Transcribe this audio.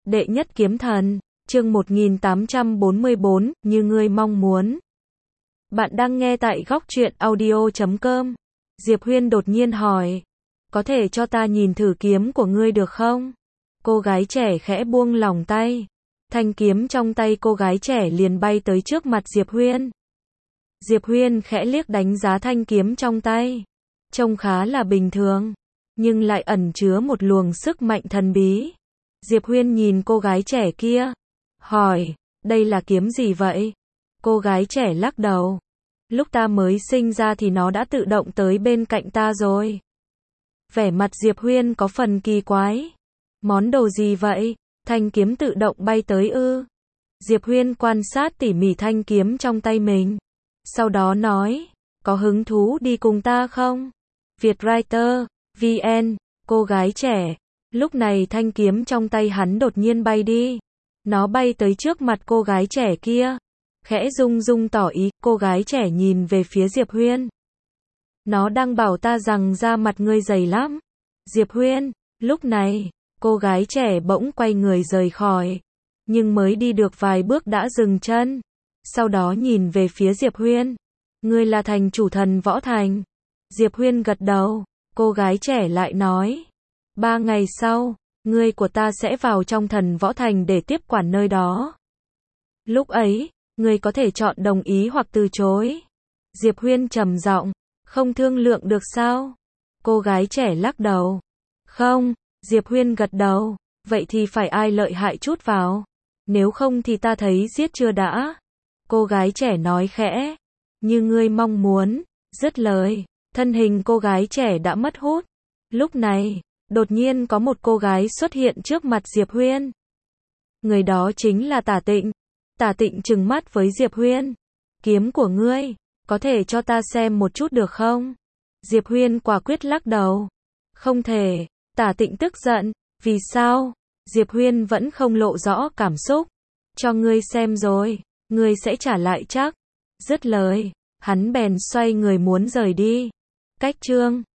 Đệ nhất kiếm thần, chương 1844, như ngươi mong muốn. Bạn đang nghe tại góc truyện audio.com. Diệp Huyên đột nhiên hỏi, có thể cho ta nhìn thử kiếm của ngươi được không? Cô gái trẻ khẽ buông lỏng tay. Thanh kiếm trong tay cô gái trẻ liền bay tới trước mặt Diệp Huyên. Diệp Huyên khẽ liếc đánh giá thanh kiếm trong tay. Trông khá là bình thường, nhưng lại ẩn chứa một luồng sức mạnh thần bí. Diệp Huyên nhìn cô gái trẻ kia, hỏi, đây là kiếm gì vậy? Cô gái trẻ lắc đầu. Lúc ta mới sinh ra thì nó đã tự động tới bên cạnh ta rồi. Vẻ mặt Diệp Huyên có phần kỳ quái. Món đồ gì vậy? Thanh kiếm tự động bay tới ư? Diệp Huyên quan sát tỉ mỉ thanh kiếm trong tay mình. Sau đó nói, có hứng thú đi cùng ta không? Vietwriter, VN, cô gái trẻ. Lúc này thanh kiếm trong tay hắn đột nhiên bay đi. Nó bay tới trước mặt cô gái trẻ kia. Khẽ rung rung tỏ ý, cô gái trẻ nhìn về phía Diệp Huyên. Nó đang bảo ta rằng da mặt ngươi dày lắm. Diệp Huyên, lúc này, cô gái trẻ bỗng quay người rời khỏi. Nhưng mới đi được vài bước đã dừng chân. Sau đó nhìn về phía Diệp Huyên. Ngươi là thành chủ thần võ thành. Diệp Huyên gật đầu. Cô gái trẻ lại nói. 3 ngày sau, ngươi của ta sẽ vào trong thần võ thành để tiếp quản nơi đó. Lúc ấy, ngươi có thể chọn đồng ý hoặc từ chối. Diệp Huyên trầm giọng, không thương lượng được sao? Cô gái trẻ lắc đầu. Không, Diệp Huyên gật đầu, vậy thì phải ai lợi hại chút vào. Nếu không thì ta thấy giết chưa đã. Cô gái trẻ nói khẽ, như ngươi mong muốn. Dứt lời, thân hình cô gái trẻ đã mất hút. Lúc này, đột nhiên có một cô gái xuất hiện trước mặt Diệp Huyên. Người đó chính là Tả Tịnh. Tả Tịnh trừng mắt với Diệp Huyên. Kiếm của ngươi, có thể cho ta xem một chút được không? Diệp Huyên quả quyết lắc đầu. Không thể. Tả Tịnh tức giận. Vì sao? Diệp Huyên vẫn không lộ rõ cảm xúc. Cho ngươi xem rồi, ngươi sẽ trả lại chắc. Dứt lời, hắn bèn xoay người muốn rời đi. Cách chương